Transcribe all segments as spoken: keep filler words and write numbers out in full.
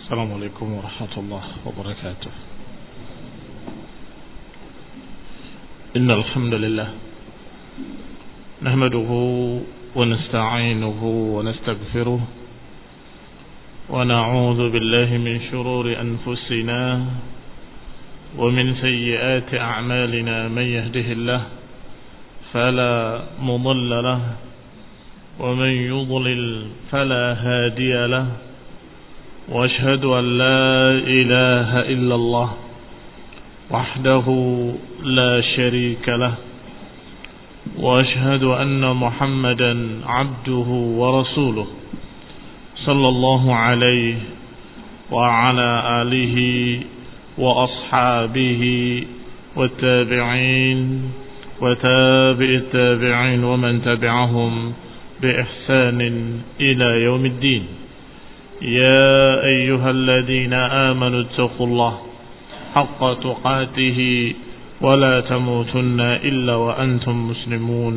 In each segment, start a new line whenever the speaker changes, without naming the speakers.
السلام عليكم ورحمة الله وبركاته. إن الحمد لله نحمده ونستعينه ونستغفره ونعوذ بالله من شرور أنفسنا ومن سيئات أعمالنا. من يهده الله فلا مضل له ومن يضلل فلا هادي له، وأشهد أن لا إله إلا الله وحده لا شريك له، وأشهد أن محمدا عبده ورسوله صلى الله عليه وعلى آله وأصحابه والتابعين وتابع التابعين ومن تبعهم بإحسان إلى يوم الدين. يا أيها الذين آمنوا اتقوا الله حق تقاته ولا تموتن إلا وأنتم مسلمون.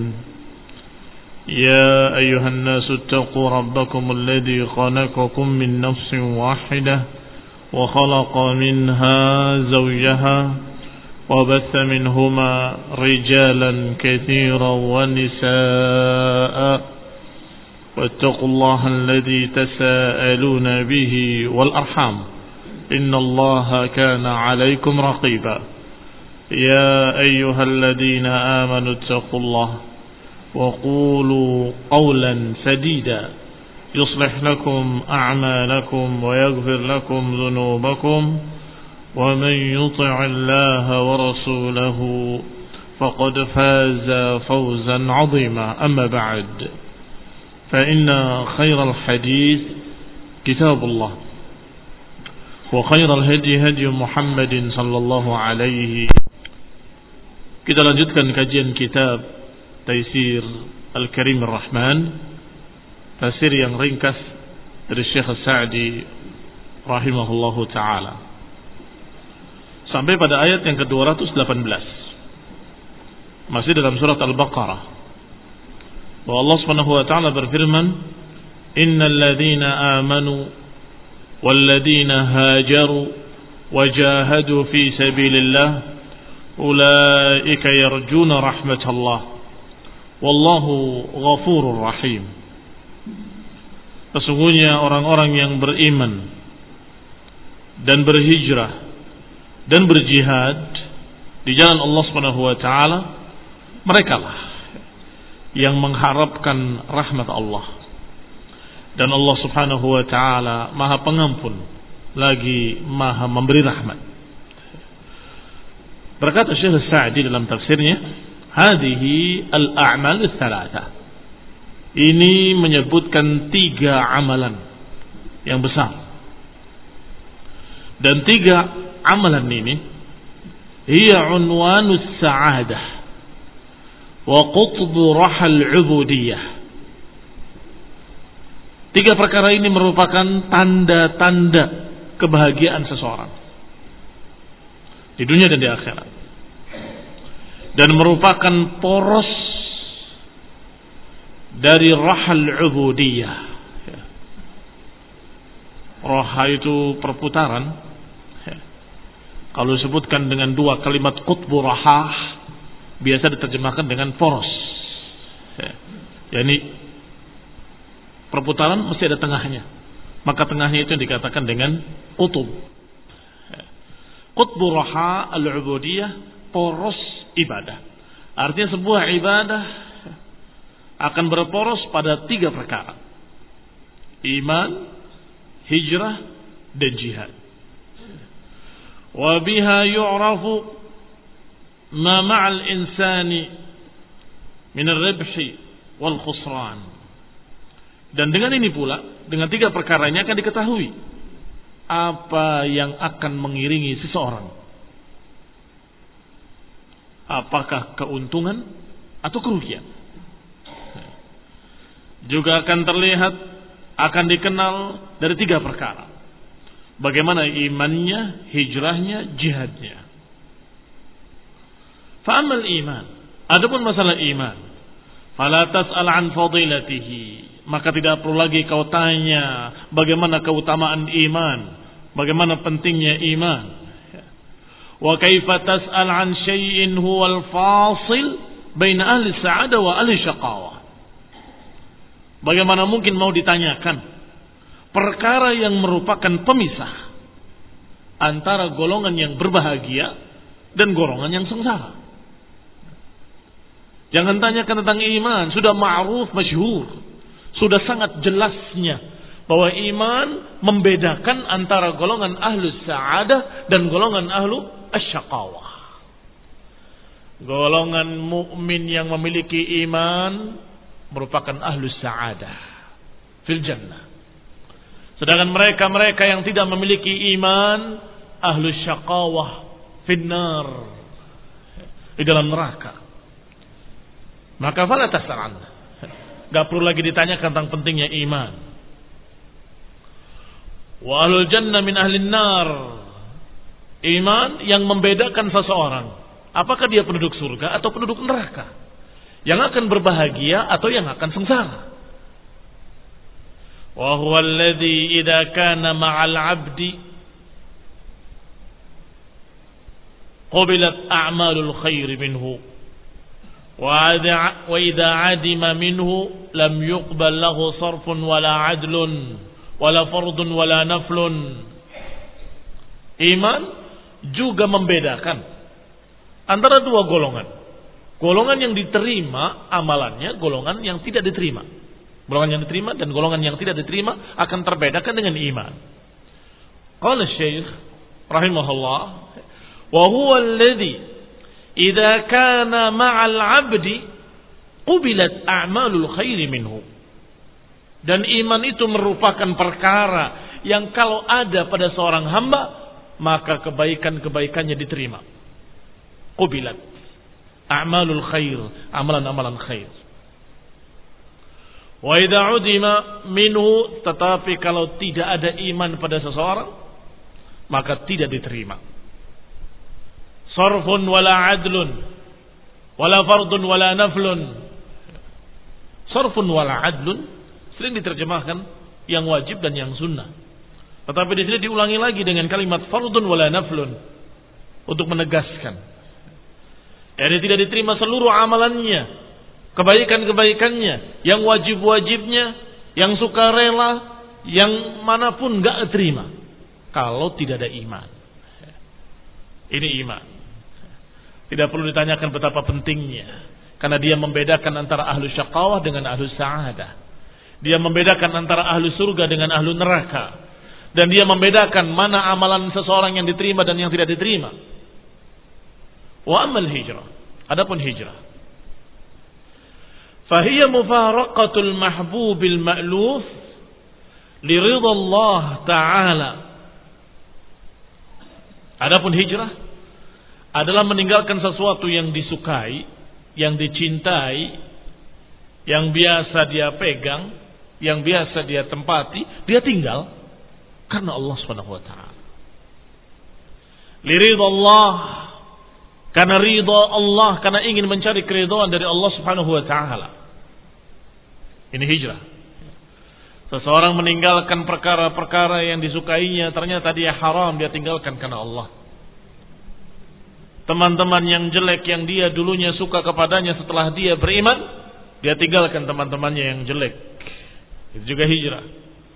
يا أيها الناس اتقوا ربكم الذي خلقكم من نفس واحدة وخلق منها زوجها وبث منهما رجالا كثيرا ونساء، واتقوا الله الذي تساءلون به والأرحام إن الله كان عليكم رقيبا. يا أيها الذين آمنوا اتقوا الله وقولوا قولا سديدا يصلح لكم أعمالكم ويغفر لكم ذنوبكم، ومن يطع الله ورسوله فقد فاز فوزا عظيما. أما بعد، فإن خير الحديث كتاب الله، وخير الهدي هدي محمد صلى الله عليه. Kita lanjutkan kajian kitab Taisir Al-Karim Ar-Rahman, tafsir yang ringkas dari Syekh As-Sa'di rahimahullahu ta'ala, sampai pada ayat yang ke dua ratus delapan belas, masih dalam surat Al-Baqarah, bahwa Allah Subhanahu wa taala berfirman, innal ladzina amanu wal ladzina hajaru wajahadu fi sabilillah ulaika yarjuna rahmatallah wallahu ghafurur rahim. Sesungguhnya orang-orang yang beriman dan berhijrah dan berjihad di jalan Allah Subhanahu wa taala, merekalah yang mengharapkan rahmat Allah, dan Allah Subhanahu wa taala Maha Pengampun lagi Maha memberi rahmat. Berkata Syekh Sa'di dalam tafsirnya, hadhihi al-a'mal ats-tsalatsa, ini menyebutkan tiga amalan yang besar, dan tiga amalan ini hiya unwanus sa'adah wa qutbu rahal ubudiyah. Tiga perkara ini merupakan tanda-tanda kebahagiaan seseorang di dunia dan di akhirat, dan merupakan poros dari rahal ubudiyah. Raha itu perputaran. Kalau disebutkan dengan dua kalimat qutbu rahah, biasa diterjemahkan dengan poros. Yani perputaran mesti ada tengahnya, maka tengahnya itu dikatakan dengan qutub. Qutbu raha al-ubudiyah, poros ibadah. Artinya sebuah ibadah akan berporos pada tiga perkara: iman, hijrah, dan jihad. Wa biha yu'rafu ma ma'al insani min ar-ribhi wal khusran. Dan dengan ini pula, dengan tiga perkara ini akan diketahui apa yang akan mengiringi seseorang, apakah keuntungan atau kerugian. Juga akan terlihat, akan dikenal dari tiga perkara: bagaimana imannya, hijrahnya, jihadnya. Fa'amal iman, adapun masalah iman, fala tas'al an fadilatihi, maka tidak perlu lagi kau tanya bagaimana keutamaan iman. bagaimana pentingnya iman. Wa kaifa tas'al an syai'in huwal fasil baina ahli sa'adah wa ahli syaqawah. Bagaimana mungkin mau ditanyakan perkara yang merupakan pemisah antara golongan yang berbahagia dan golongan yang sengsara. Jangan tanyakan tentang iman, sudah ma'ruf masyhur, sudah sangat jelasnya bahwa iman membedakan antara golongan ahlu sa'adah dan golongan ahlu asyaqawah. Golongan mukmin yang memiliki iman merupakan ahlu sa'adah fil jannah. Sedangkan mereka-mereka yang tidak memiliki iman, ahlu syaqawah finnar, di dalam neraka. Maka fala tas'al. Enggak perlu lagi ditanyakan tentang pentingnya iman. Wa ahlul jannah min ahlin nar. Iman yang membedakan seseorang, apakah dia penduduk surga atau penduduk neraka, yang akan berbahagia atau yang akan sengsara. Wa huwa alladhi idza kana ma'al 'abdi qubilat a'malul khair minhu wa idza 'adima minhu lam yuqbal lahu sarfun wala 'adlun wala fardun wala naflun. Iman juga membedakan antara dua golongan. Golongan yang diterima amalannya, golongan yang tidak diterima. Golongan yang diterima dan golongan yang tidak diterima akan terbedakan dengan iman. Qala Syekh rahimahullah, wa huwa alladhi idza kana ma'al 'abdi qubilat a'malul khairi minhu. Dan iman itu merupakan perkara yang kalau ada pada seorang hamba, maka kebaikan-kebaikannya diterima. Qubilat a'malul khair, amalan-amalan khair. Wa idza 'udima minhu, tetapi kalau tidak ada iman pada seseorang, maka tidak diterima. Sarfun wala 'adlun wala fardun wala naflun. Sarfun wala 'adlun sering diterjemahkan yang wajib dan yang sunnah. Tetapi di sini diulangi lagi dengan kalimat fardun wala naflun untuk menegaskan. Jadi tidak diterima seluruh amalannya, kebaikan-kebaikannya, yang wajib-wajibnya, yang sukarela, yang manapun enggak terima kalau tidak ada iman. Ini iman. Tidak perlu ditanyakan betapa pentingnya, karena dia membedakan antara ahlu syaqawah dengan ahlu sa'adah. Dia membedakan antara ahlu surga dengan ahlu neraka, dan dia membedakan mana amalan seseorang yang diterima dan yang tidak diterima. Wa amal hijrah, adapun hijrah, fahiya mufaraqatul mahbubil ma'luf li ridha Allah Ta'ala. Adapun hijrah adalah meninggalkan sesuatu yang disukai, yang dicintai, yang biasa dia pegang, yang biasa dia tempati, dia tinggal karena Allah Subhanahu wa taala. Li ridha Allah, karena ridha Allah, karena ingin mencari keridhaan dari Allah Subhanahu wa taala. Ini hijrah. Seseorang meninggalkan perkara-perkara yang disukainya, ternyata dia haram, dia tinggalkan karena Allah. Teman-teman yang jelek yang dia dulunya suka kepadanya, setelah dia beriman, dia tinggalkan teman-temannya yang jelek. Itu juga hijrah.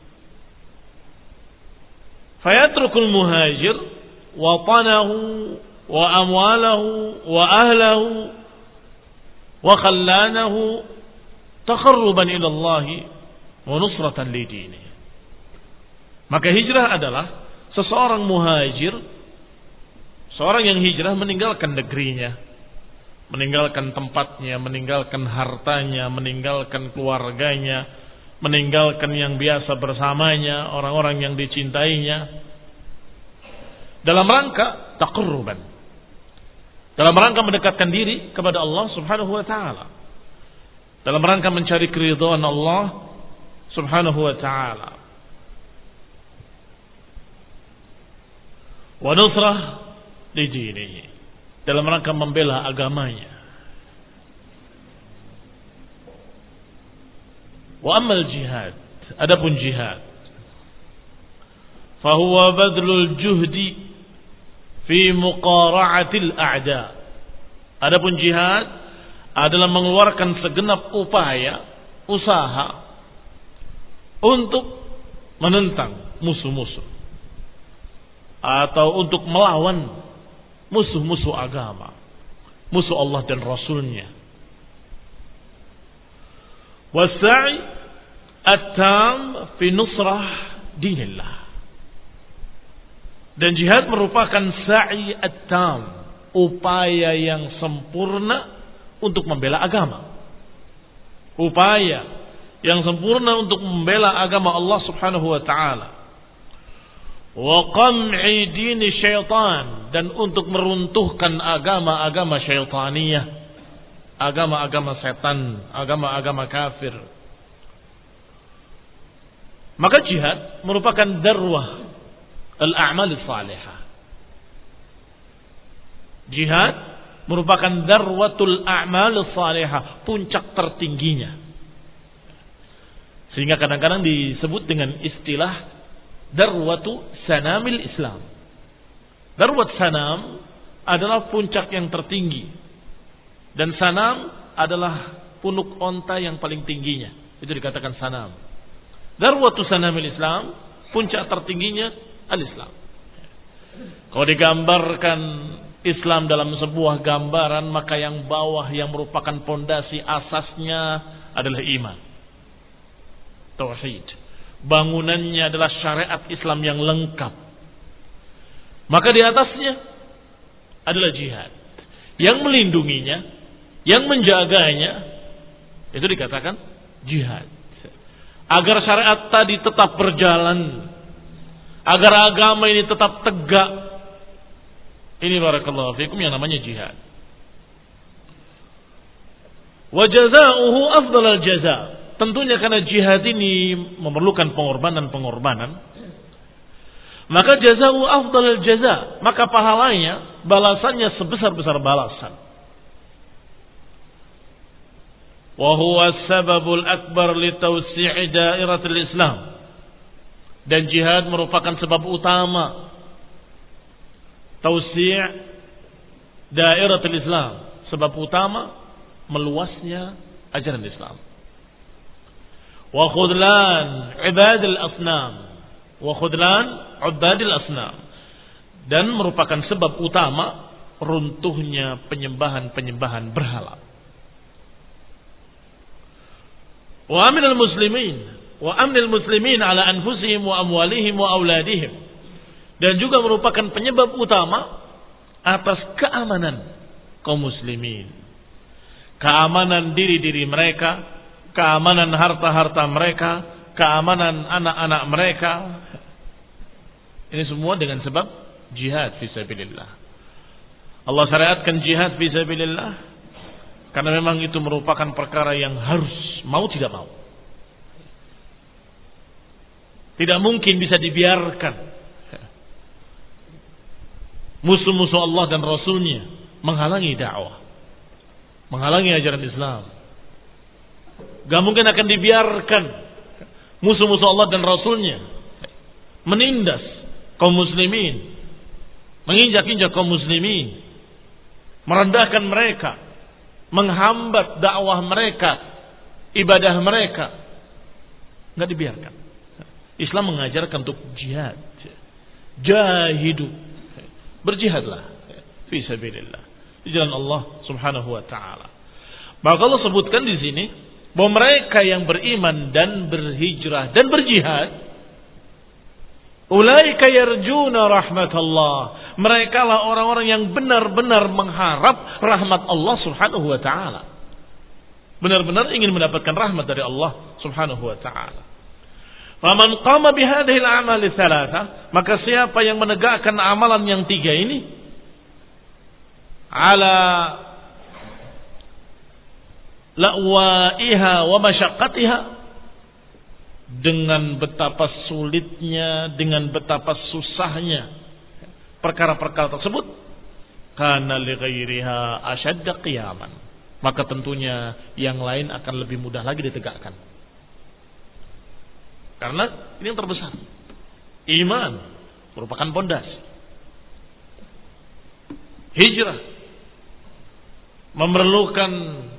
Fayatrukul muhajir watanahu wa amwalahu wa ahlahu wa khallanahu taqarruban ila Allah wa nusratan li dini. Maka hijrah adalah seseorang muhajir, seorang yang hijrah meninggalkan negerinya, meninggalkan tempatnya, meninggalkan hartanya, meninggalkan keluarganya, meninggalkan yang biasa bersamanya, orang-orang yang dicintainya, dalam rangka taqarruban, dalam rangka mendekatkan diri kepada Allah Subhanahu wa taala, dalam rangka mencari keridhaan Allah Subhanahu wa taala, wa nusrah li dinihi, dalam rangka membela agamanya. Wa amal jihad, adapun jihad, fahuwa badlul juhdi fi muqara'atil a'da. Adapun jihad adalah mengeluarkan segenap upaya, usaha untuk menentang musuh-musuh atau untuk melawan musuh-musuh agama, musuh Allah dan Rasulnya. Wasa'i at-tam fi nusrah dinillah. Dan jihad merupakan sa'i at-tam, upaya yang sempurna untuk membela agama. Upaya yang sempurna untuk membela agama Allah Subhanahu wa taala. Wa qam'i dini syaitan, dan untuk meruntuhkan agama-agama syaitaniyah, agama-agama setan, agama-agama kafir. Maka jihad merupakan darwah al-a'mal salihah. Jihad merupakan darwatul a'mal salihah, puncak tertingginya. Sehingga kadang-kadang disebut dengan istilah darwatu sanamil Islam. Darwat sanam adalah puncak yang tertinggi, dan sanam adalah punuk onta yang paling tingginya. Itu dikatakan sanam. Darwatu sanamil Islam, puncak tertingginya al-Islam. Kalau digambarkan Islam dalam sebuah gambaran, maka yang bawah yang merupakan pondasi asasnya adalah iman, tauhid. Bangunannya adalah syariat Islam yang lengkap. Maka di atasnya adalah jihad yang melindunginya, yang menjaganya. Itu dikatakan jihad. Agar syariat tadi tetap berjalan, agar agama ini tetap tegak. Ini barakallahu fikum yang namanya jihad. Wa jazaohu afdhalul jaza. Tentunya karena jihad ini memerlukan pengorbanan-pengorbanan, maka jazaohu afdhalul jaza, maka pahalanya, balasannya sebesar-besar balasan. Wa huwa sababul akbar li tawsi'i dairatil Islam. Dan jihad merupakan sebab utama tawsi' dairatul Islam, sebab utama meluasnya ajaran Islam. Wa khudlan ibadil asnam, wa khudlan ibadil asnam, dan merupakan sebab utama runtuhnya penyembahan-penyembahan berhala. Wa aminal muslimin wa amnil muslimin ala anfusihim wa amwalihim wa auladihim, dan juga merupakan penyebab utama atas keamanan kaum muslimin, keamanan diri-diri mereka, keamanan harta-harta mereka, keamanan anak-anak mereka. Ini semua dengan sebab jihad fisabilillah. Allah syariatkan jihad fisabilillah karena memang itu merupakan perkara yang harus, mau tidak mau. Tidak mungkin bisa dibiarkan musuh-musuh Allah dan Rasulnya menghalangi dakwah, menghalangi ajaran Islam. Gak mungkin akan dibiarkan musuh-musuh Allah dan Rasulnya menindas kaum muslimin, menginjak-injak kaum muslimin, merendahkan mereka, menghambat dakwah mereka, ibadah mereka. Gak dibiarkan. Islam mengajarkan untuk jihad. Jahidu, berjihadlah fi sabilillah, di jalan Allah Subhanahu wa taala. Maka Allah sebutkan di sini bahwa mereka yang beriman dan berhijrah dan berjihad, ulaika yarjuna rahmatullah, mereka lah orang-orang yang benar-benar mengharap rahmat Allah Subhanahu wa taala, benar-benar ingin mendapatkan rahmat dari Allah Subhanahu wa taala. Faman qama bihadhihi al-a'mal ats-tsalatsa, maka siapa yang menegakkan amalan yang tiga ini ala la'waiha wa masyaqqatiha, dengan betapa sulitnya, dengan betapa susahnya perkara-perkara tersebut, kana li ghairiha ashadda qiyaman, maka tentunya yang lain akan lebih mudah lagi ditegakkan. Karena ini yang terbesar. Iman merupakan pondasi. Hijrah memerlukan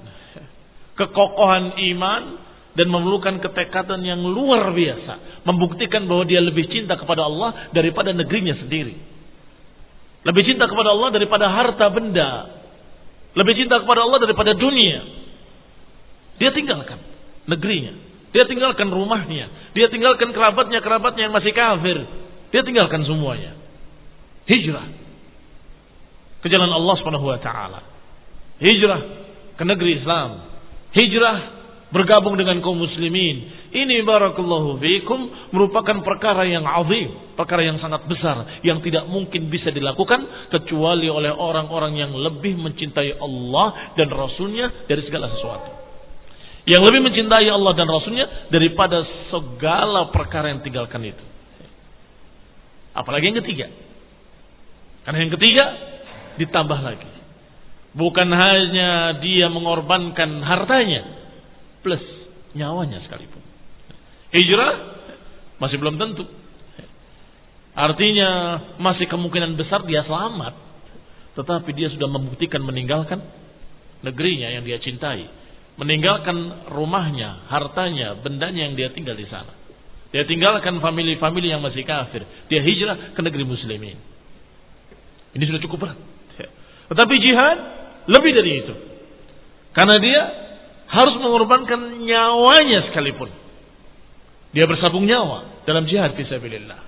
kekokohan iman dan memerlukan ketekatan yang luar biasa, membuktikan bahwa dia lebih cinta kepada Allah daripada negerinya sendiri, lebih cinta kepada Allah daripada harta benda, lebih cinta kepada Allah daripada dunia. Dia tinggalkan negerinya, dia tinggalkan rumahnya, dia tinggalkan kerabatnya, kerabatnya yang masih kafir, dia tinggalkan semuanya. Hijrah ke jalan Allah Subhanahu wa taala. Hijrah ke negeri Islam. Hijrah bergabung dengan kaum muslimin. Ini barakallahu fiikum merupakan perkara yang azim, perkara yang sangat besar yang tidak mungkin bisa dilakukan kecuali oleh orang-orang yang lebih mencintai Allah dan Rasulnya dari segala sesuatu. Yang lebih mencintai Allah dan Rasulnya daripada segala perkara yang tinggalkan itu. Apalagi yang ketiga. Karena yang ketiga ditambah lagi. Bukan hanya dia mengorbankan hartanya, plus nyawanya sekalipun. Hijrah masih belum tentu. Artinya masih kemungkinan besar dia selamat. Tetapi dia sudah membuktikan meninggalkan negerinya yang dia cintai. Meninggalkan rumahnya, hartanya, bendanya yang dia tinggal di sana. Dia tinggalkan famili-famili yang masih kafir. Dia hijrah ke negeri muslimin. Ini sudah cukup berat. Tetapi jihad lebih dari itu. Karena dia harus mengorbankan nyawanya sekalipun. Dia bersabung nyawa dalam jihad fisabilillah.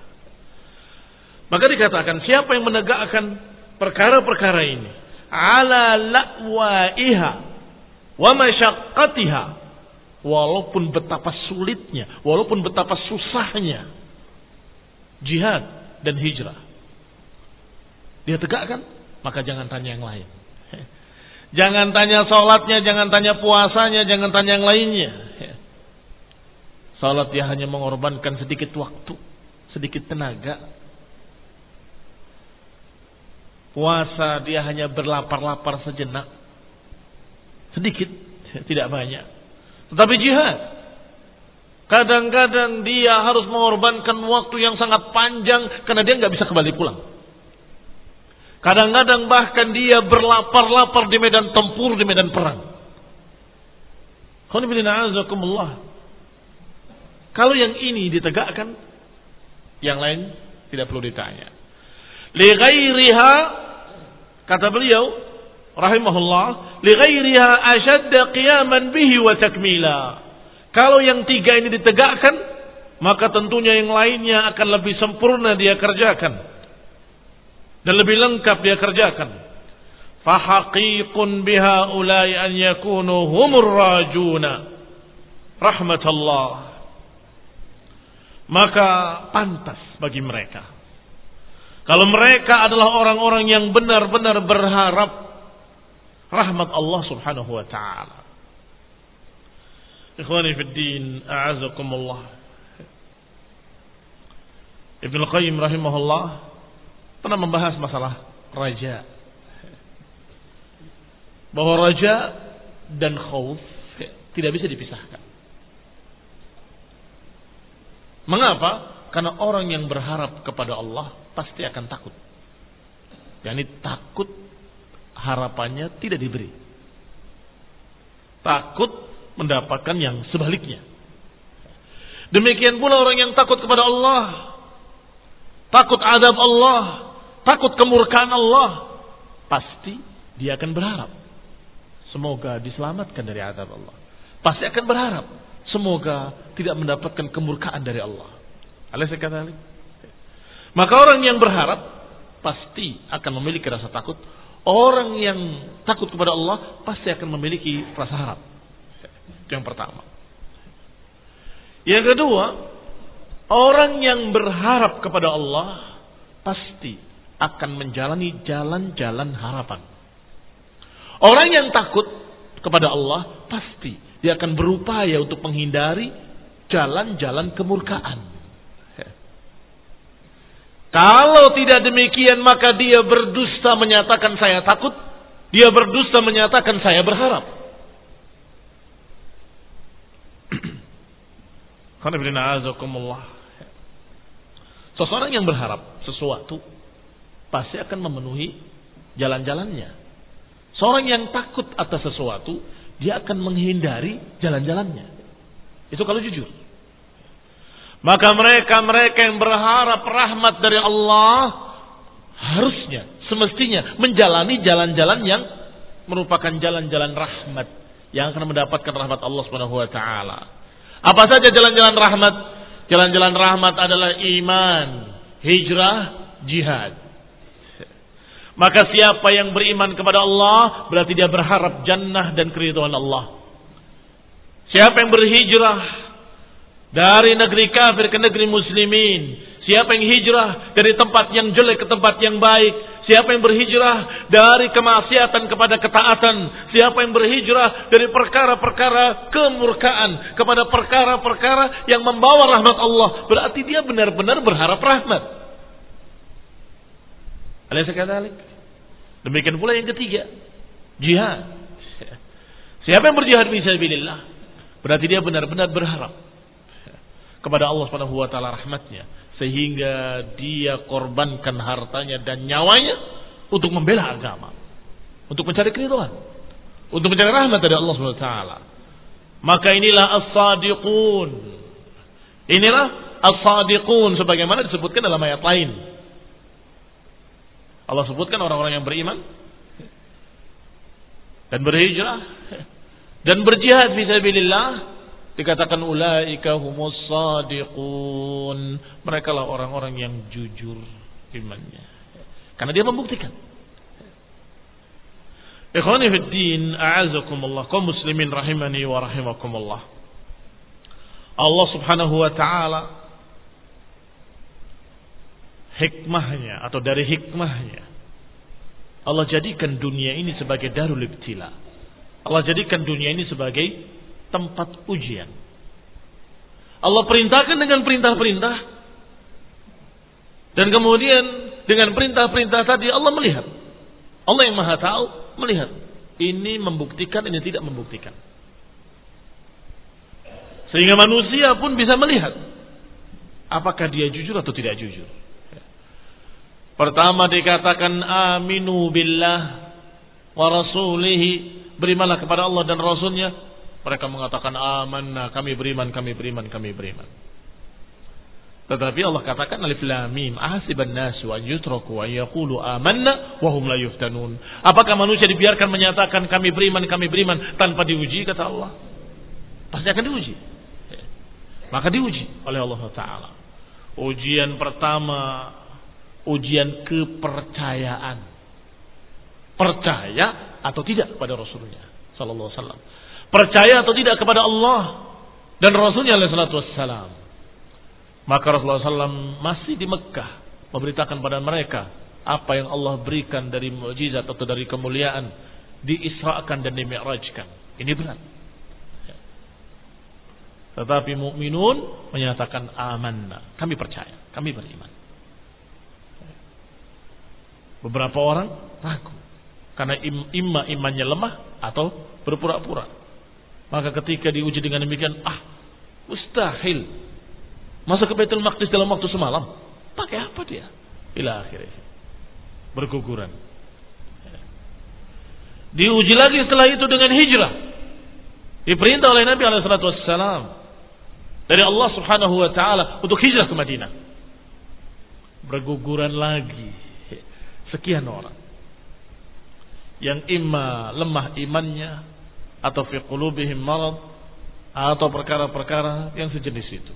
Maka dikatakan siapa yang menegakkan perkara-perkara ini ala la'waiha wa masyaqqatiha, walaupun betapa sulitnya, walaupun betapa susahnya jihad dan hijrah, dia tegakkan, maka jangan tanya yang lain. Jangan tanya sholatnya, jangan tanya puasanya, jangan tanya yang lainnya. Sholat dia hanya mengorbankan sedikit waktu, sedikit tenaga. Puasa dia hanya berlapar-lapar sejenak, sedikit, tidak banyak. Tetapi jihad, kadang-kadang dia harus mengorbankan waktu yang sangat panjang karena dia nggak bisa kembali pulang. Kadang-kadang bahkan dia berlapar-lapar di medan tempur, di medan perang. Kalau yang ini ditegakkan, yang lain tidak perlu ditanya. Li ghairiha, kata beliau rahimahullah, li ghairiha ashadda qiyaman bihi wa takmila. Kalau yang tiga ini ditegakkan, maka tentunya yang lainnya akan lebih sempurna dia kerjakan dan lebih lengkap dia kerjakan. Fahaqiqun biha ulai an yakunu humur rajuna rahmatullah. Maka pantas bagi mereka kalau mereka adalah orang-orang yang benar-benar berharap rahmat Allah Subhanahu wa taala. Ikhwani fid din, a'azakumullah. Ibnu Qayyim rahimahullah pernah membahas masalah raja, bahwa raja dan khauf tidak bisa dipisahkan. Mengapa? Karena orang yang berharap kepada Allah pasti akan takut. Yani takut harapannya tidak diberi, takut mendapatkan yang sebaliknya. Demikian pula orang yang takut kepada Allah, takut azab Allah, takut kemurkaan Allah, pasti dia akan berharap semoga diselamatkan dari azab Allah. Pasti akan berharap semoga tidak mendapatkan kemurkaan dari Allah. Alaysa kadzalik? Maka orang yang berharap pasti akan memiliki rasa takut. Orang yang takut kepada Allah pasti akan memiliki rasa harap. Itu yang pertama. Yang kedua, orang yang berharap kepada Allah pasti akan menjalani jalan-jalan harapan. Orang yang takut kepada Allah pasti dia akan berupaya untuk menghindari jalan-jalan kemurkaan. Kalau tidak demikian, maka dia berdusta menyatakan saya takut, dia berdusta menyatakan saya berharap. Seseorang yang berharap sesuatu pasti akan memenuhi jalan-jalannya. Seorang yang takut atas sesuatu, dia akan menghindari jalan-jalannya. Itu kalau jujur. Maka mereka-mereka yang berharap rahmat dari Allah harusnya, semestinya menjalani jalan-jalan yang merupakan jalan-jalan rahmat yang akan mendapatkan rahmat Allah Subhanahu wa taala. Apa saja jalan-jalan rahmat? Jalan-jalan rahmat adalah iman, hijrah, jihad. Maka siapa yang beriman kepada Allah berarti dia berharap jannah dan keridhaan Allah. Siapa yang berhijrah dari negeri kafir ke negeri muslimin, siapa yang hijrah dari tempat yang jelek ke tempat yang baik, siapa yang berhijrah dari kemaksiatan kepada ketaatan, siapa yang berhijrah dari perkara-perkara kemurkaan kepada perkara-perkara yang membawa rahmat Allah, berarti dia benar-benar berharap rahmat. Alaysa kadzalik? Demikian pula yang ketiga, jihad. Siapa yang berjihad fi sabilillah, berarti dia benar-benar berharap kepada Allah Subhanahu wa taala rahmatnya, sehingga dia korbankan hartanya dan nyawanya untuk membela agama, untuk mencari keridhaan, untuk mencari rahmat dari Allah Subhanahu wa taala. Maka inilah as-sadiqun. Inilah as-sadiqun sebagaimana disebutkan dalam ayat lain. Allah sebutkan orang-orang yang beriman dan berhijrah dan berjihad fi sabilillah, dikatakan ulaika humus sadiqun. Mereka lah orang-orang yang jujur imannya, karena dia membuktikan. Ikhwani fid din, a'azakumullah, kaum muslimin rahimani wa rahimakumullah. Allah Subhanahu wa taala hikmahnya atau dari hikmahnya Allah jadikan dunia ini sebagai darul ibtila. Allah jadikan dunia ini sebagai tempat ujian. Allah perintahkan dengan perintah-perintah, dan kemudian dengan perintah-perintah tadi Allah melihat. Allah yang maha tahu melihat. Ini membuktikan, ini tidak membuktikan. Sehingga manusia pun bisa melihat apakah dia jujur atau tidak jujur. Pertama dikatakan aminu billah wa rasulihi, berimanlah kepada Allah dan Rasulnya. Mereka mengatakan amanna, kami beriman, kami beriman, kami beriman. Tetapi Allah katakan alif lam mim, ahasiban nasu an yutraku an yaqulu amanna wa hum la yuftanun. Apakah manusia dibiarkan menyatakan kami beriman, kami beriman tanpa diuji? Kata Allah, pasti akan diuji. Maka diuji oleh Allah Ta'ala. Ujian pertama, ujian kepercayaan. Percaya atau tidak kepada Rasulnya sallallahu alaihi wasallam. Percaya atau tidak kepada Allah dan Rasulnya alaihi salatu wassalam. Maka Rasulullah sallallahu alaihi wasallam masih di Mekah memberitakan pada mereka apa yang Allah berikan dari mukjizat atau dari kemuliaan, diisrakan dan dimi'rajkan. Ini benar. Tetapi mukminun menyatakan amanna, kami percaya, kami beriman. Beberapa orang ragu karena im, imma imannya lemah atau berpura-pura. Maka ketika diuji dengan demikian, ah mustahil masuk ke Baitul Maqdis dalam waktu semalam. Pakai apa dia? Ila akhirnya berguguran. Diuji lagi setelah itu dengan hijrah. Diperintah oleh Nabi alaihi salatu wassalam dari Allah Subhanahu wa taala untuk hijrah ke Madinah. Berguguran lagi sekian orang yang imma lemah imannya atau fi qulubihim marad atau perkara-perkara yang sejenis itu.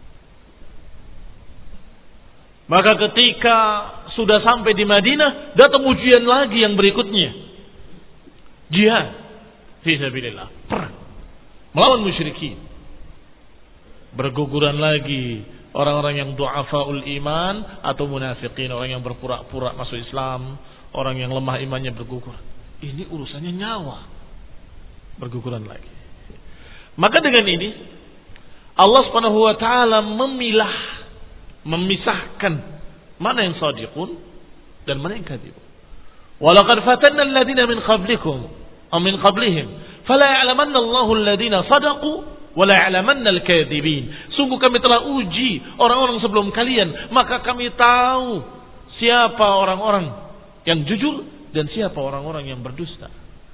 Maka ketika sudah sampai di Madinah, datang ujian lagi yang berikutnya. Jihad fi sabilillah, perang melawan musyrikin. Berguguran lagi orang-orang yang du'afaul iman atau munafiqin, orang yang berpura-pura masuk Islam, orang yang lemah imannya bergugur. Ini urusannya nyawa. Berguguran lagi. Maka dengan ini Allah Subhanahu wa taala memilah, memisahkan mana yang shadiqun dan mana yang kadzibun. Walaqad fatanna alladziina min qablikum aw min qablihim fala ya'lamanna Allahu alladziina shadaqu wala ya'lamanna al-kadzibin. Sungguh kami telah uji orang-orang sebelum kalian, maka kami tahu siapa orang-orang yang jujur dan siapa orang-orang yang berdusta.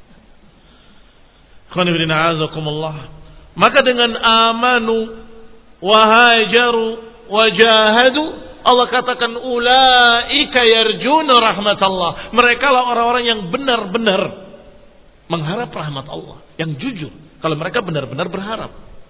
Maka dengan amanu wa hajaru wa jahadu, Allah katakan ulaika yarjuna rahmatallah. Mereka lah orang-orang yang benar-benar mengharap rahmat Allah, yang jujur kalau mereka benar-benar berharap.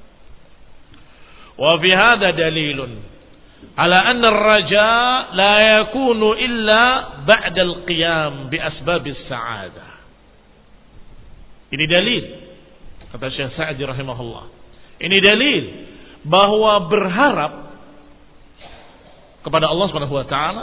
Wa fi hadha dalilun ala anna ar-raja la yakunu illa ba'da al-qiyam bi asbabis sa'adah. Ini dalil, kata Syekh Sa'di rahimahullah. Ini dalil bahwa berharap kepada Allah Subhanahu wa taala,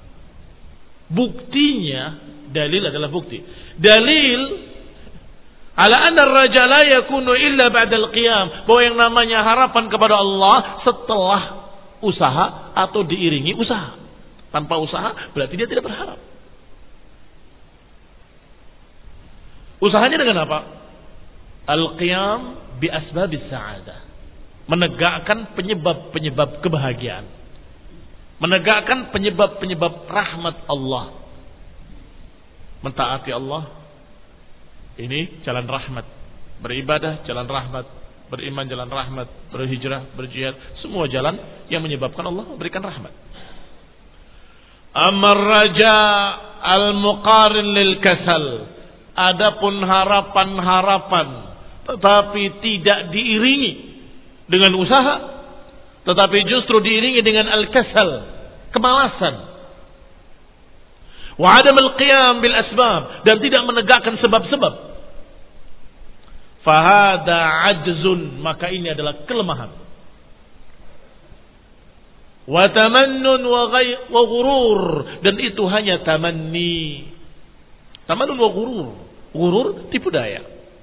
buktinya, dalil adalah bukti. Dalil ala anna ar-raja la yakunu illa ba'da al-qiyam, bahwa yang namanya harapan kepada Allah setelah usaha atau diiringi usaha. Tanpa usaha berarti dia tidak berharap. Usahanya dengan apa? Al-qiyam bi asbabis sa'adah. Menegakkan penyebab-penyebab kebahagiaan. Menegakkan penyebab-penyebab rahmat Allah. Mentaati Allah, ini jalan rahmat. Beribadah jalan rahmat, beriman jalan rahmat, berhijrah, berjihad, semua jalan yang menyebabkan Allah memberikan rahmat. Amar raja al-muqarin lil kasal, adapun harapan-harapan tetapi tidak diiringi dengan usaha, tetapi justru diiringi dengan al-kasal, kemalasan. Wa adam al-qiyam bil asbab, dan tidak menegakkan sebab-sebab. Fahada ajzun, maka ini adalah kelemahan. Wa tamannun wa ghai wa ghurur, dan itu hanya tamanni. Tamannun wa ghurur. Ghurur tipu daya.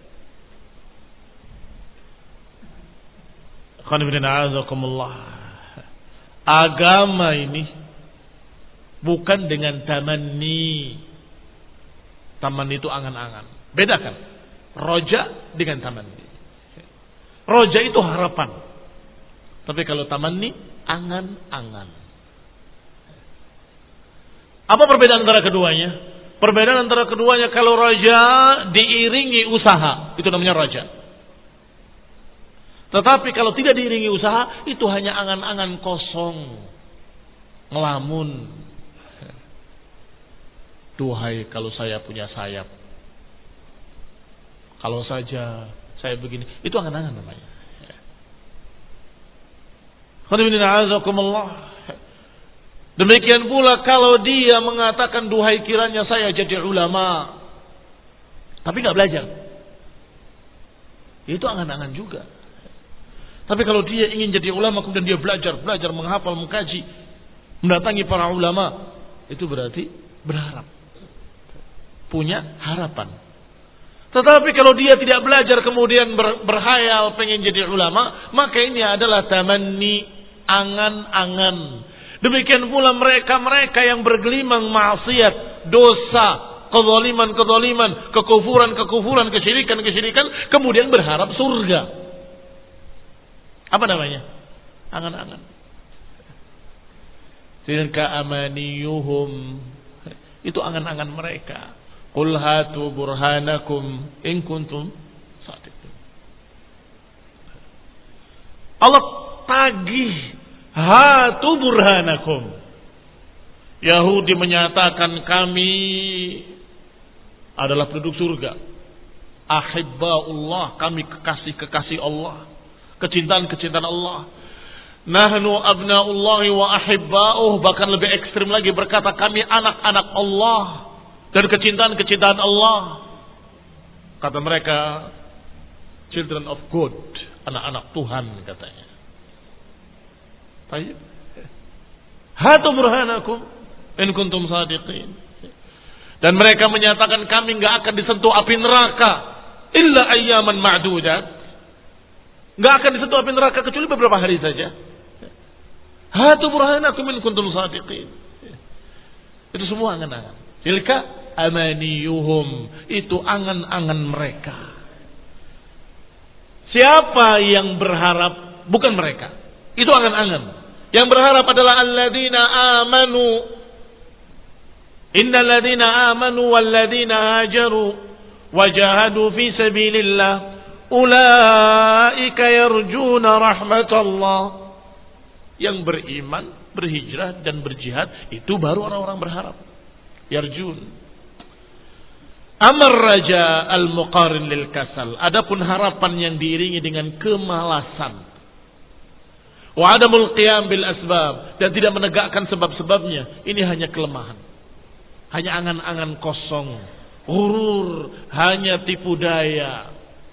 Agama ini bukan dengan tamanni. Tamanni itu angan-angan. Bedakan roja dengan tamanni. Roja itu harapan. Tapi kalau tamanni, angan-angan. Apa perbedaan antara keduanya? Perbedaan antara keduanya, kalau roja diiringi usaha, itu namanya roja. Tetapi kalau tidak diiringi usaha, itu hanya angan-angan kosong, ngelamun. Duhai kalau saya punya sayap, kalau saja saya begini, itu angan-angan namanya. Demikian pula kalau dia mengatakan duhai kiranya saya jadi ulama, tapi nggak belajar, itu angan-angan juga. Tapi kalau dia ingin jadi ulama kemudian dia belajar, belajar menghafal, mengkaji, mendatangi para ulama, itu berarti berharap, punya harapan. Tetapi kalau dia tidak belajar kemudian ber, berhayal pengen jadi ulama, maka ini adalah tamanni, angan-angan. Demikian pula mereka-mereka yang bergelimang maksiat, dosa, kezaliman-kezaliman, kekufuran-kekufuran, kesyirikan-kesyirikan, kemudian berharap surga. Apa namanya? Angan-angan. Tilka amaniyuhum, itu angan-angan mereka. Qul hatu burhanakum in kuntum shadiqin. Allah tagih, hatu burhanakum. Yahudi menyatakan kami adalah penduduk surga. Ahibbaullah, kami kekasih-kekasih Allah, kecintaan-kecintaan Allah. Nahnu abnaullahi wa ahibba'uh, bahkan lebih ekstrim lagi berkata kami anak-anak Allah dan kecintaan-kecintaan Allah. Kata mereka children of God, anak-anak Tuhan katanya. Baik. Hatu burhanakum in kuntum shadiqin. Dan mereka menyatakan kami enggak akan disentuh api neraka illa ayyaman ma'dudat. Enggak akan disentuh api neraka kecuali beberapa hari saja. Hatu burhanakum in kuntum shadiqin. Itu semua angan-angan. Tilka amaniyuhum, itu angan-angan mereka. Siapa yang berharap? Bukan mereka, Itu angan-angan. Yang berharap adalah alladzina amanu. Innal ladzina amanu wal ladzina hajaru wajahadu fi sabilillah ulaika yarjuna rahmatallah. Yang beriman, berhijrah dan berjihad itu baru orang-orang berharap. Yarjun. Amar raja al-muqarin lil kasal. Adapun harapan yang diiringi dengan kemalasan. Wa adamul qiyam bil asbab, dan tidak menegakkan sebab-sebabnya. Ini hanya kelemahan. Hanya angan-angan kosong, ghurur, hanya tipu daya.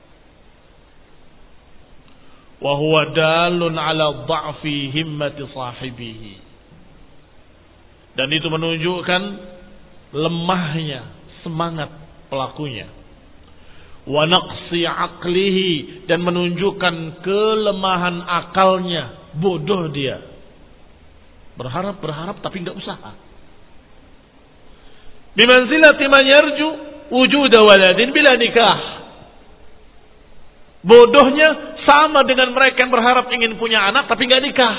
Wa huwa dalun ala dha'fi himmati sahibihi. Dan itu menunjukkan lemahnya semangat pelakunya. Wa naqsi aqlihi, dan menunjukkan kelemahan akalnya. Bodoh dia. Berharap-berharap tapi enggak usaha. Bimanzilati man yarju wujuda waladin bila nikah. Bodohnya sama dengan mereka yang berharap ingin punya anak tapi enggak nikah.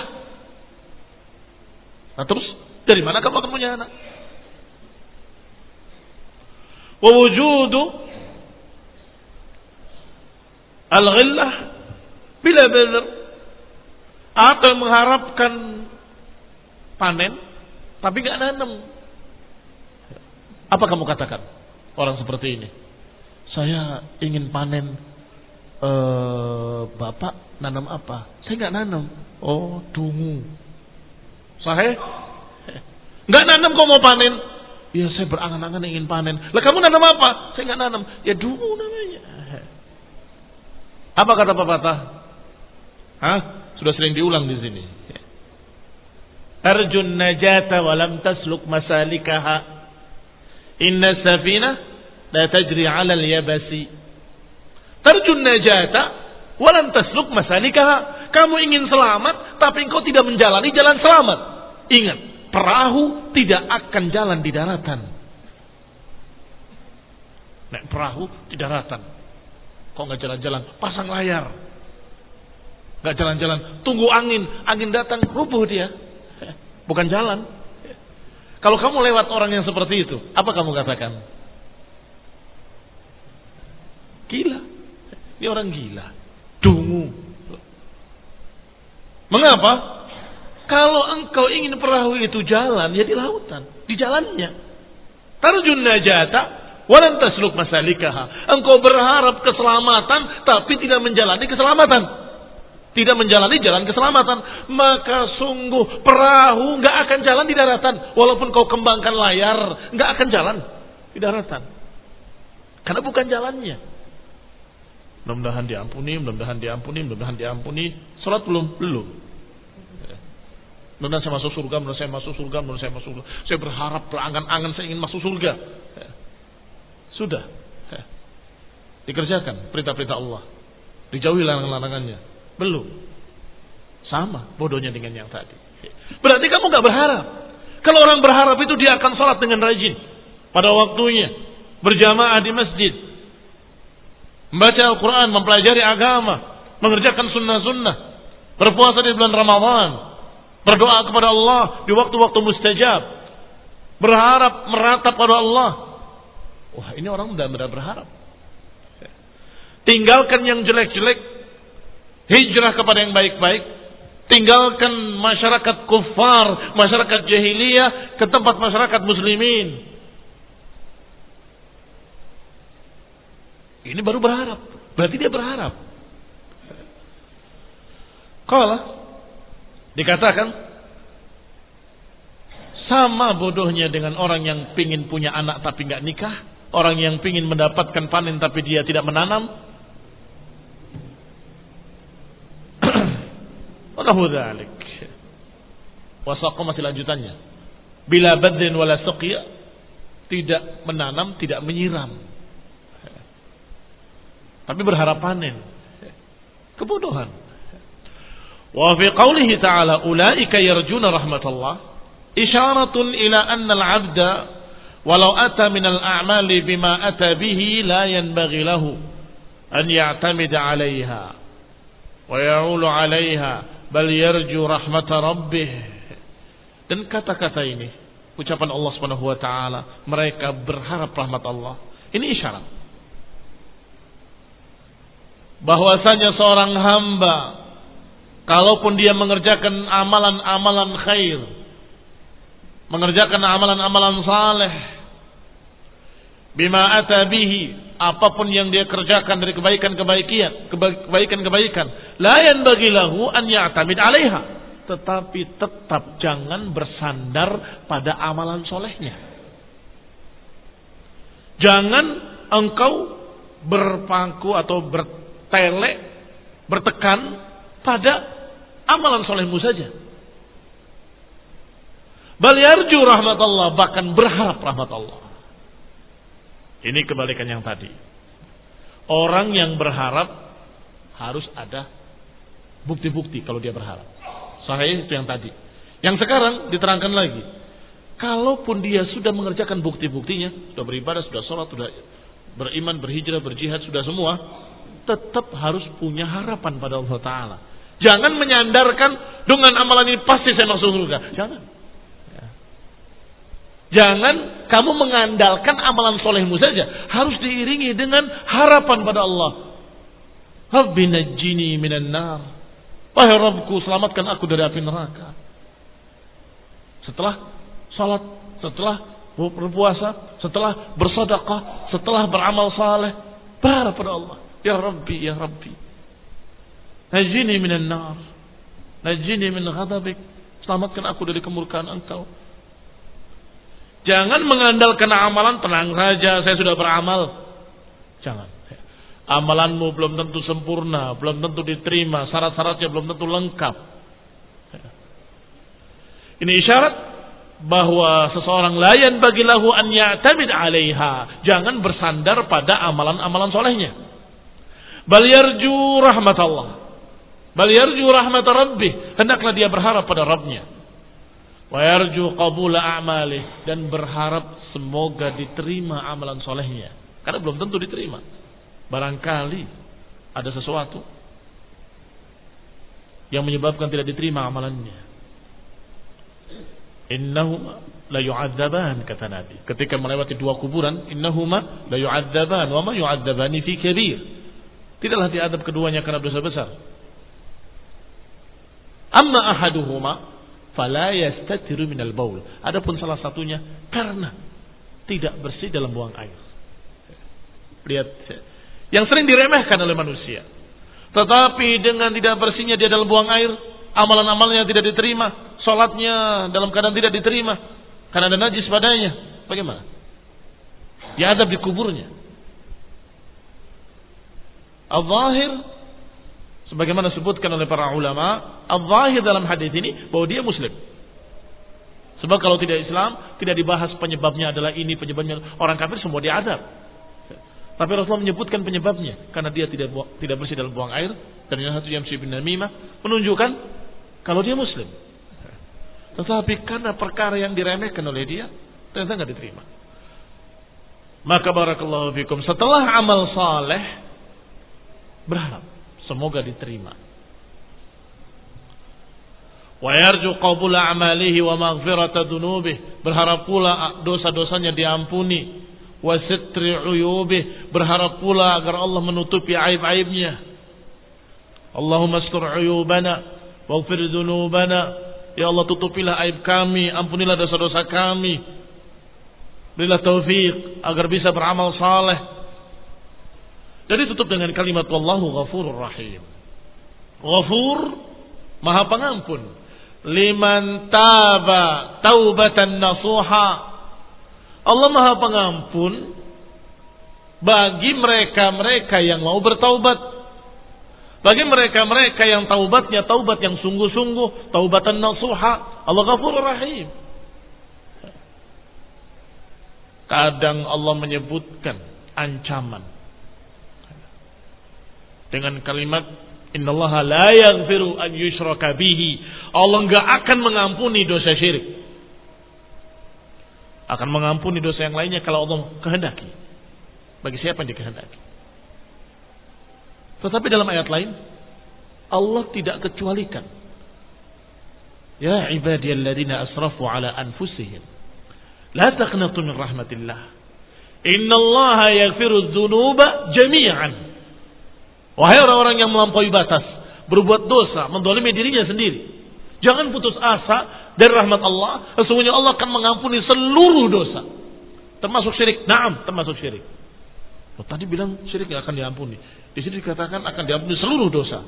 Nah terus dari mana kamu akan punya anak? Wa wujudu al-ghillah bila badr, atau mengharapkan panen tapi enggak nanam. Apa kamu katakan orang seperti ini? Saya ingin panen. Eh, Bapak nanam apa? Saya enggak nanam. Oh, dungu. Saya enggak nanam kok mau panen? Ya saya berangan-angan ingin panen. Lah kamu nanam apa? Saya enggak nanam. Ya dungu namanya. Apa kata pepatah? Hah? Sudah sering diulang di sini. Arjun najata wa lam tasluk masalikaha. Inna safina la tajri 'ala al-yabasi. Tarjun najata wa lam tasluk masalikaha. Kamu ingin selamat tapi engkau tidak menjalani jalan selamat. Ingat, perahu tidak akan jalan di daratan. Naik perahu di daratan. Kok enggak jalan-jalan? Pasang layar. Enggak jalan-jalan, tunggu angin, angin datang rubuh dia. Bukan jalan. Kalau kamu lewat orang yang seperti itu, apa kamu katakan? Gila. Ini orang gila. Dungu. Mengapa? Kalau engkau ingin perahu itu jalan, ya di lautan, di jalannya. Tarjun najata walan tasluk masalikaha. Engkau berharap keselamatan tapi tidak menjalani keselamatan. Tidak menjalani jalan keselamatan, maka sungguh perahu nggak akan jalan di daratan. Walaupun kau kembangkan layar, nggak akan jalan di daratan, karena bukan jalannya. Mudah-mudahan diampuni, mudah-mudahan diampuni, mudah-mudahan diampuni. Salat belum, belum. Mudah-mudahan saya masuk surga, mudah-mudahan saya masuk surga, mudah-mudahan saya masuk surga. Saya berharap berangan-angan saya ingin masuk surga. Sudah, dikerjakan perintah-perintah Allah, dijauhi larangan-larangannya. Belum. Sama bodohnya dengan yang tadi. Berarti kamu gak berharap. Kalau orang berharap itu dia akan salat dengan rajin pada waktunya, berjamaah di masjid, membaca Al-Quran, mempelajari agama, mengerjakan sunnah-sunnah, berpuasa di bulan Ramadan, berdoa kepada Allah di waktu-waktu mustajab, berharap meratap pada Allah. Wah, ini orang benar-benar berharap. Tinggalkan yang jelek-jelek, hijrah kepada yang baik-baik. Tinggalkan masyarakat kufar, masyarakat jahiliyah, ke tempat masyarakat muslimin. Ini baru berharap. Berarti dia berharap. Qala, dikatakan sama bodohnya dengan orang yang pingin punya anak tapi nggak nikah, orang yang pingin mendapatkan panen tapi dia tidak menanam. Wallahu dzalik. Wasaqah masih lanjutannya. Bila badrin wala suqya, tidak menanam, tidak menyiram. Tapi berharap panen. Kebodohan. Wa fi qoulihi ta'ala ulaika yarjuna rahmatallah isyaratun ila anna al-'abda walau ata min al-a'mali bima ata bihi la yanbaghi lahu an ya'tamida 'alayha wa ya'ulu 'alayha bal yarju rahmata rabbih. Dan kata-kata ini, ucapan Allah Subhanahu wa taala, mereka berharap rahmat Allah. Ini isyarat bahwasanya seorang hamba kalaupun dia mengerjakan amalan-amalan khair, mengerjakan amalan-amalan saleh, bima ata bihi, apapun yang dia kerjakan dari kebaikan-kebaikan, kebaikan-kebaikan, la yanbaghi lahu an ya'tamid 'alaiha, tetapi tetap jangan bersandar pada amalan solehnya. Jangan engkau berpangku atau bertele, bertekan pada amalan solehmu saja. Bal yarju rahmat Allah, bahkan berharap rahmat Allah. Ini kebalikan yang tadi. Orang yang berharap harus ada bukti-bukti kalau dia berharap. Sahih itu yang tadi. Yang sekarang diterangkan lagi. Kalaupun dia sudah mengerjakan bukti-buktinya, sudah beribadah, sudah sholat, sudah beriman, berhijrah, berjihad, sudah semua, tetap harus punya harapan pada Allah Ta'ala. Jangan menyandarkan dengan amalan ini pasti saya masuk surga. Jangan. Jangan kamu mengandalkan amalan solehmu saja. Harus diiringi dengan harapan pada Allah. Rabbi najjini minan nar. Wahai Rabbku, selamatkan aku dari api neraka. Setelah salat, setelah berpuasa, setelah bersedekah, setelah beramal saleh, berharap pada Allah. Ya Rabbi, ya Rabbi, najjini minan nar, najjini min ghadabik. Selamatkan aku dari kemurkaan Engkau. Jangan mengandalkan amalan, tenang saja, saya sudah beramal. Jangan. Amalanmu belum tentu sempurna, belum tentu diterima, syarat-syaratnya belum tentu lengkap. Ini isyarat bahwa seseorang layan bagi lahu an ya'tamid 'alaiha. Jangan bersandar pada amalan-amalan solehnya. Bal yarju rahmat Allah. Bal yarju rahmat Rabbih. Hendaklah dia berharap pada Rabbnya. Wa yarju qabula a'malih, dan berharap semoga diterima amalan solehnya. Karena belum tentu diterima. Barangkali ada sesuatu yang menyebabkan tidak diterima amalannya. Innahuma la yu'adzaban, kata Nabi ketika melewati dua kuburan, innahuma la yu'adzaban wa ma yu'adzabani fi kabir. Tidaklah diadab keduanya karena dosa besar. Amma ahaduhuma fala yastatiru minal baul. Adapun salah satunya karena tidak bersih dalam buang air. Lihat, yang sering diremehkan oleh manusia. Tetapi dengan tidak bersihnya dia dalam buang air, amalan-amalnya tidak diterima, salatnya dalam keadaan tidak diterima karena ada najis padanya. Bagaimana? Ya adab di kuburnya. Al-zahir, sebagaimana disebutkan oleh para ulama, al-zahir dalam hadis ini bahwa dia muslim. Sebab kalau tidak Islam, tidak dibahas penyebabnya adalah ini, penyebabnya orang kafir semua diadab. Tapi Rasulullah menyebutkan penyebabnya karena dia tidak tidak bersih dalam buang air, dan yang satu yamshi bin namimah, menunjukkan kalau dia muslim. Tetapi karena perkara yang diremehkan oleh dia, ternyata enggak diterima. Maka barakallahu fikum, setelah amal saleh berharap semoga diterima. Wa yarju qabula amalihi wa maghfirata dzunubih, berharap pula dosa-dosanya diampuni. Wa sitri uyubih, berharap pula agar Allah menutupi aib-aibnya. Allahumma astur uyubana waghfir dzunubana, ya Allah tutupilah aib kami, ampunilah dosa-dosa kami, berilah taufik agar bisa beramal saleh. Jadi tutup dengan kalimat wallahu ghafurur rahim. Ghafur, maha pengampun. Liman taba taubatan nasuha, Allah maha pengampun bagi mereka-mereka yang mau bertaubat, bagi mereka-mereka yang taubatnya taubat yang sungguh-sungguh, taubatan nasuha. Allah ghafurur rahim. Kadang Allah menyebutkan ancaman dengan kalimat innallaha la yaghfiru an yushraka bihi. Allah enggak akan mengampuni dosa syirik. Akan mengampuni dosa yang lainnya kalau Allah kehendaki. Bagi siapa yang dikehendaki. Tetapi dalam ayat lain Allah tidak kecualikan Ya ibadiyalladzina asrafu ala anfusihim la taqnatu min rahmatillah. Innallaha yaghfiru dzunuba jami'an. Wahai orang-orang yang melampaui batas, berbuat dosa, mendolimi dirinya sendiri, jangan putus asa dari rahmat Allah. Sesungguhnya Allah akan mengampuni seluruh dosa, termasuk syirik. Naam, termasuk syirik. Oh, tadi bilang syirik tidak akan diampuni. Di sini dikatakan akan diampuni seluruh dosa.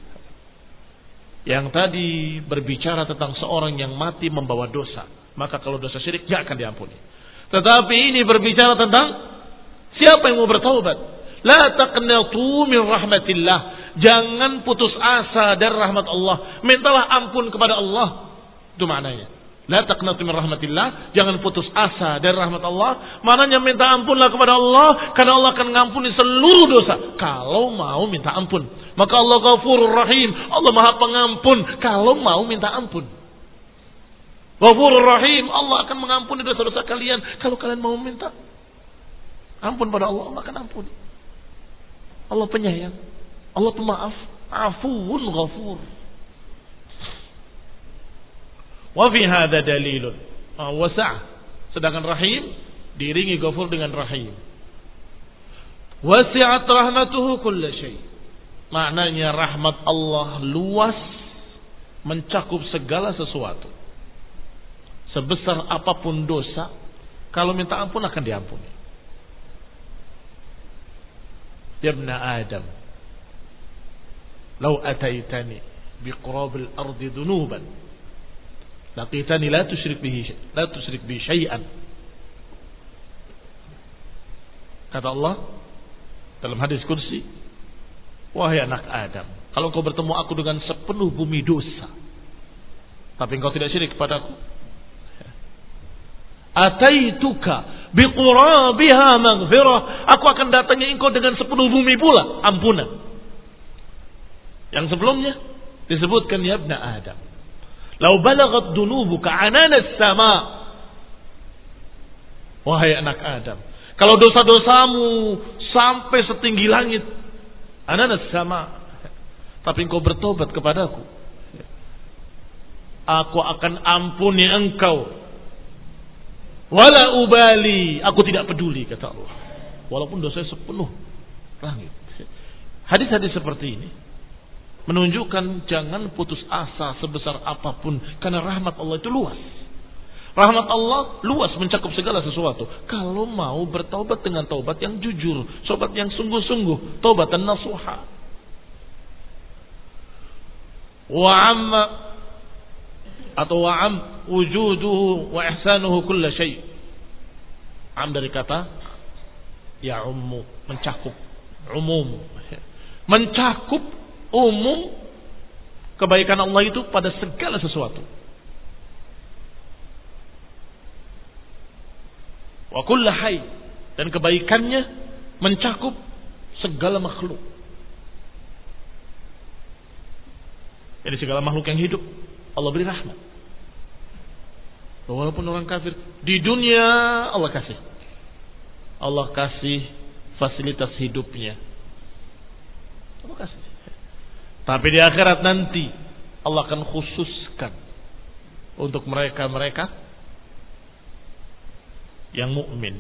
Yang tadi berbicara tentang seorang yang mati membawa dosa, maka kalau dosa syirik tidak akan diampuni. Tetapi ini berbicara tentang siapa yang mau bertaubat. La taqnatu min rahmatillah. Jangan putus asa dari rahmat Allah. Mintalah ampun kepada Allah. Itu maknanya. La taqnatu min rahmatillah. Jangan putus asa dari rahmat Allah. Maknanya minta ampunlah kepada Allah, karena Allah akan mengampuni seluruh dosa kalau mau minta ampun. Maka Allah Ghafurur Rahim. Allah Maha Pengampun kalau mau minta ampun. Ghafurur Rahim. Allah akan mengampuni dosa-dosa kalian kalau kalian mau minta ampun pada Allah. Allah akan ampuni. Allah penyayang, Allah pemaaf, afuwun ghafur. Wa fi hadza dalilun wasa'. Sedangkan Rahim diiringi Ghafur dengan Rahim. Wasi'at rahmatuhu kulla syai'. Maknanya rahmat Allah luas, mencakup segala sesuatu. Sebesar apapun dosa, kalau minta ampun akan diampuni. Ya ibn Adam, law ataitani biqrabil ardi dhunuban laqitani la tusyrik bihi la tusyrik bi syai'an. Kata Allah dalam hadis kursi, wahai anak Adam, kalau kau bertemu aku dengan sepenuh bumi dosa, tapi engkau tidak syirik kepadaku, ataituka biqurabiha maghfirah, aku akan datangi engkau dengan sepenuh bumi pula ampunan. Yang sebelumnya disebutkan ya ibn Adam, law balaghat dunubuka ananas sama. Wahai anak Adam, kalau dosa-dosamu sampai setinggi langit, ananas sama, tapi engkau bertobat kepadaku, aku akan ampuni engkau. Wala ubali, aku tidak peduli, kata Allah, walaupun dosanya sepenuh langit. Hadis-hadis seperti ini menunjukkan jangan putus asa sebesar apapun, karena rahmat Allah itu luas. Rahmat Allah luas, mencakup segala sesuatu. Kalau mau bertaubat dengan taubat yang jujur, taubat yang sungguh-sungguh, taubatan nasuha. Wa amma atau wa'am wujuduhu wa ihsanuhu kulla syai'. Am dari kata ya ummu, mencakup, umum, mencakup umum kebaikan Allah itu pada segala sesuatu. Wa kulla hayy, dan kebaikannya mencakup segala makhluk. Jadi segala makhluk yang hidup Allah beri rahmat. Walaupun orang kafir di dunia Allah kasih, Allah kasih fasilitas hidupnya, Allah kasih. Tapi di akhirat nanti Allah akan khususkan untuk mereka-mereka yang mukmin.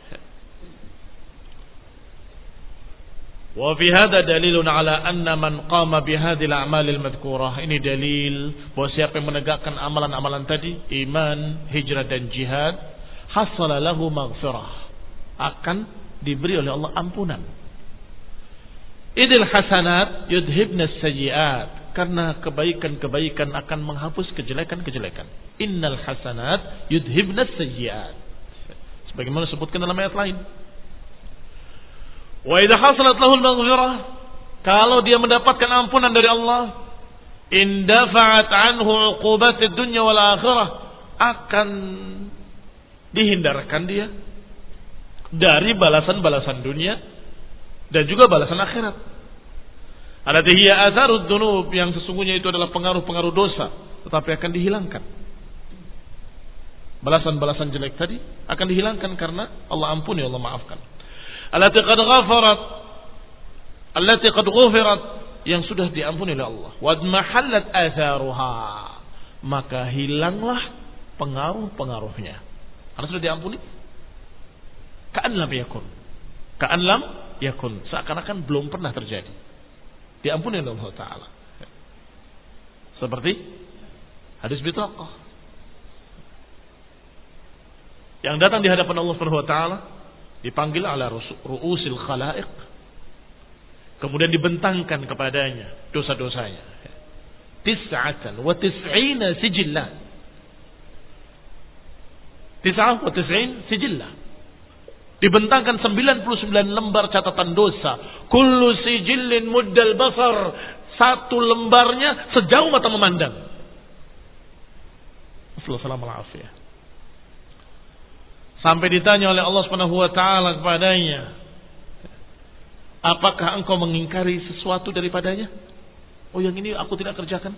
Wa fi hadha dalilun ala anna man qama bi hadhil a'malil madhkurah. Ini dalil bahwa siapa yang menegakkan amalan-amalan tadi, iman, hijrah dan jihad, hasala lahu maghfirah, akan diberi oleh Allah ampunan. Idil hasanat yudhibna as-sayyi'at, karena kebaikan-kebaikan akan menghapus kejelekan-kejelekan. Innal hasanat yudhibna as-sayyi'at, sebagaimana disebutkan dalam ayat lain. Wa idza hasalat lahu al-maghfirah, kalau dia mendapatkan ampunan dari Allah, indafa'at anhu 'uqubat ad-dunya wal akhirah, akan dihindarkan dia dari balasan-balasan dunia dan juga balasan akhirat. Allati hiya atharud dzunub, yang sesungguhnya itu adalah pengaruh-pengaruh dosa, tetapi akan dihilangkan. Balasan-balasan jelek tadi akan dihilangkan karena Allah ampuni, Allah maafkan. Allati qad ghafarat, allati qad ghufirat, yang sudah diampuni oleh Allah. Wa mahallat atharuha, maka hilanglah pengaruh-pengaruhnya. Karena sudah diampuni. Ka'an lam yakun. Ka'an lam yakun. Seakan-akan belum pernah terjadi. Diampuni oleh Allah Ta'ala. Seperti hadis bitaqah. Yang datang di hadapan Allah Subhanahu wa taala dipanggil ala ru'usil khalaiq. Kemudian dibentangkan kepadanya dosa-dosanya. Tis'atan wa tis'ina sijillah. Tis'ah wa tis'in sijillah. Dibentangkan sembilan puluh sembilan lembar catatan dosa. Kullu sijillin muddal basar. Satu lembarnya sejauh mata memandang. Assalamualaikum warahmatullahi. Sampai ditanya oleh Allah Subhanahu wa taala kepadanya, apakah engkau mengingkari sesuatu daripadanya? Oh, yang ini aku tidak kerjakan.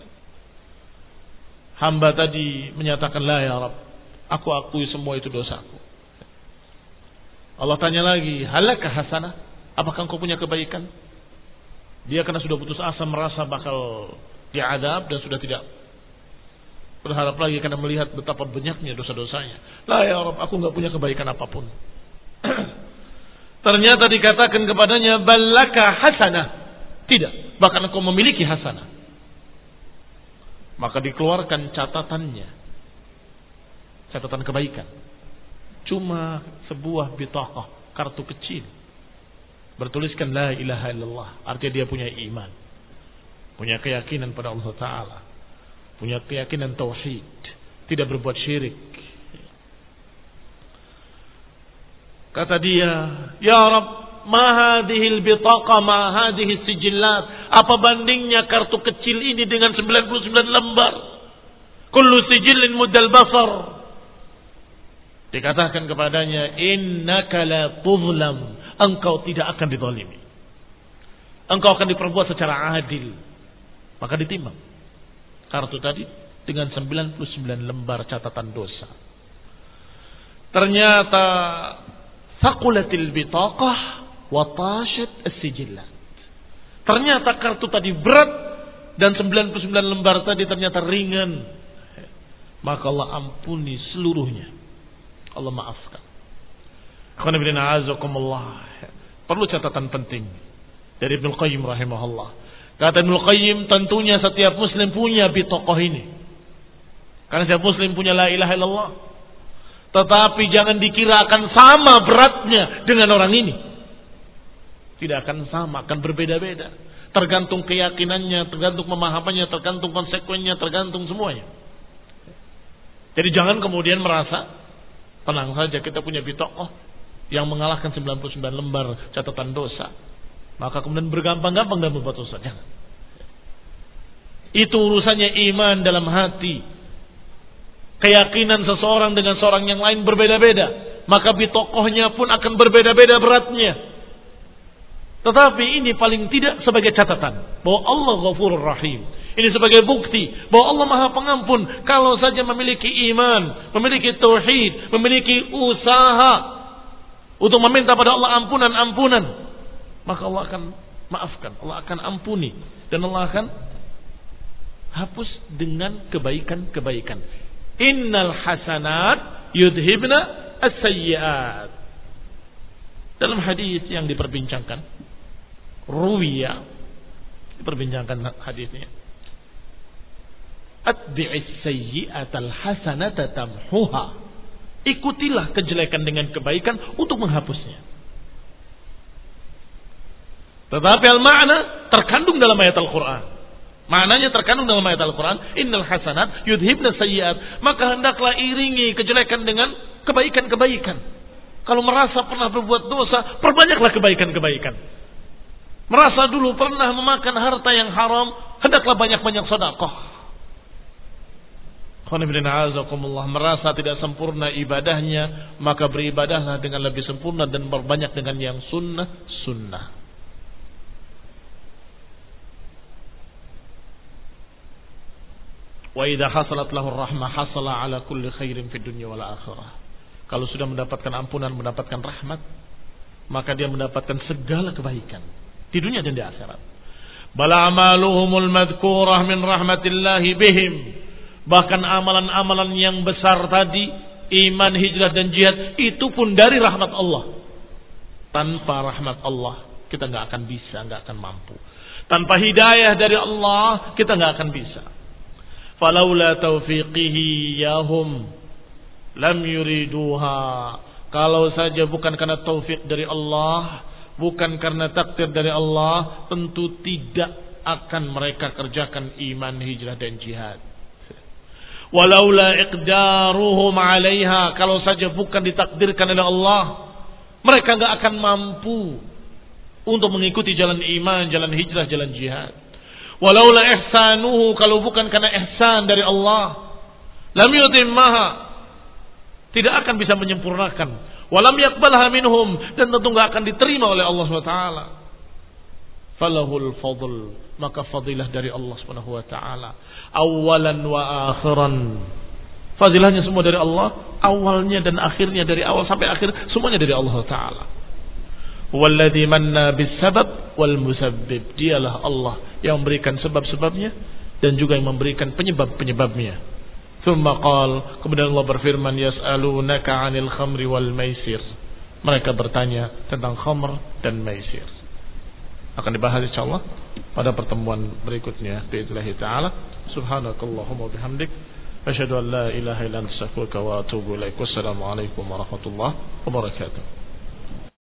Hamba tadi menyatakan, la ya Rabb, aku akui semua itu dosaku. Allah tanya lagi, halaka hasanah, apakah engkau punya kebaikan? Dia karena sudah putus asa merasa bakal diadab dan sudah tidak berharap lagi karena melihat betapa banyaknya dosa-dosanya. La ya Rabb, aku enggak punya kebaikan apapun. Ternyata dikatakan kepadanya, balaka hasanah. Tidak, bahkan engkau memiliki hasanah. Maka dikeluarkan catatannya. Catatan kebaikan. Cuma sebuah bitaqah, kartu kecil. Bertuliskan la ilaha illallah. Artinya dia punya iman. Punya keyakinan pada Allah Ta'ala. Punya keyakinan tauhid. Tidak berbuat syirik. Kata dia, ya Rabb, ma hadhil bitaqa ma hadhihi sijillat. Apa bandingnya kartu kecil ini dengan sembilan puluh sembilan lembar? Kullu sijillin muddal basar. Dikatakan kepadanya, innaka la tuzlam. Engkau tidak akan dizalimi. Engkau akan diperbuat secara adil. Maka ditimbang kartu tadi dengan sembilan puluh sembilan lembar catatan dosa. Ternyata thaqulatil bitaqah wa tashat as-sijillat. Ternyata kartu tadi berat dan sembilan puluh sembilan lembar tadi ternyata ringan. Maka Allah ampuni seluruhnya. Allah maafkan. Perlu catatan penting dari Ibnu Qayyim rahimahullah. Kata Ibnu Qayyim, tentunya setiap muslim punya bitaqah ini. Karena setiap muslim punya la ilaha illallah. Tetapi jangan dikira akan sama beratnya dengan orang ini. Tidak akan sama, akan berbeda-beda. Tergantung keyakinannya, tergantung pemahamannya, tergantung konsekuensinya, tergantung semuanya. Jadi jangan kemudian merasa tenang saja kita punya bitaqah yang mengalahkan sembilan puluh sembilan lembar catatan dosa. Maka kemudian bergampang-gampang dalam berbuat dosa. Jangan. Itu urusannya iman dalam hati. Keyakinan seseorang dengan seorang yang lain berbeda-beda. Maka bitaqahnya pun akan berbeda-beda beratnya. Tetapi ini paling tidak sebagai catatan bahwa Allah Ghafurur Rahim. Ini sebagai bukti bahwa Allah Maha Pengampun. Kalau saja memiliki iman, memiliki tauhid, memiliki usaha untuk meminta pada Allah ampunan-ampunan, maka Allah akan maafkan, Allah akan ampuni, dan Allah akan hapus dengan kebaikan-kebaikan. Innal hasanat yudhibna as-sayyi'at. Dalam hadis yang diperbincangkan, ruwiya, diperbincangkan hadisnya, atbi'is sayyi'atal hasanata tamhuha. Ikutilah kejelekan dengan kebaikan untuk menghapusnya. Tetapi al-ma'na terkandung dalam ayat Al-Quran. Maknanya terkandung dalam ayat Al-Quran, innal hasanat yudhibna sayyi'at. Maka hendaklah iringi kejelekan dengan kebaikan-kebaikan. Kalau merasa pernah berbuat dosa, perbanyaklah kebaikan-kebaikan. Merasa dulu pernah memakan harta yang haram, hendaklah banyak-banyak sedekah. Merasa tidak sempurna ibadahnya, maka beribadahlah dengan lebih sempurna dan berbanyak dengan yang sunnah-sunnah. Wa idza hasalat lahu rahmah hasala ala kulli khairin fid dunya wal akhirah. Kalau sudah mendapatkan ampunan, mendapatkan rahmat, maka dia mendapatkan segala kebaikan di dunia dan di akhirat. Bal amaluhumul madhkurah min rahmatillahi bihim. Bahkan amalan-amalan yang besar tadi, iman, hijrah dan jihad, itu pun dari rahmat Allah. Tanpa rahmat Allah kita nggak akan bisa, nggak akan mampu. Tanpa hidayah dari Allah kita nggak akan bisa. Falaula taufiqihi yahum lam yuriduha. Kalau saja bukan karena taufik dari Allah, bukan karena takdir dari Allah, tentu tidak akan mereka kerjakan iman, hijrah dan jihad. Walaula iqdaruhum 'alaiha, kalau saja bukan ditakdirkan oleh Allah, mereka enggak akan mampu untuk mengikuti jalan iman, jalan hijrah, jalan jihad. Walaula ihsanuhu, kalau bukan karena ihsan dari Allah, lam yutimmaha, tidak akan bisa menyempurnakan. Walam yaqbalha minhum, dan tentu enggak akan diterima oleh Allah subhanahu wa taala. Falahul fadl, maka fadilah dari Allah subhanahu wa taala, awalan wa akhiran. Fadilahnya semua dari Allah, awalnya dan akhirnya, dari awal sampai akhir semuanya dari Allah taala. Walladzi manna bis-sabab wal musabbib, dialah Allah yang memberikan sebab-sebabnya dan juga yang memberikan penyebab-penyebabnya. Tsumma qala, kemudian Allah berfirman, yas'alunaka 'anil khamri wal maisir. Mereka bertanya tentang khamr dan maisir. Akan dibahas insyaallah pada pertemuan berikutnya bi'idznillah taala. Subhanakallahumma bihamdik, asyhadu an la ilaha illa anta astaghfiruka wa atubu ilaik. Wassalamu alaikum warahmatullahi wabarakatuh.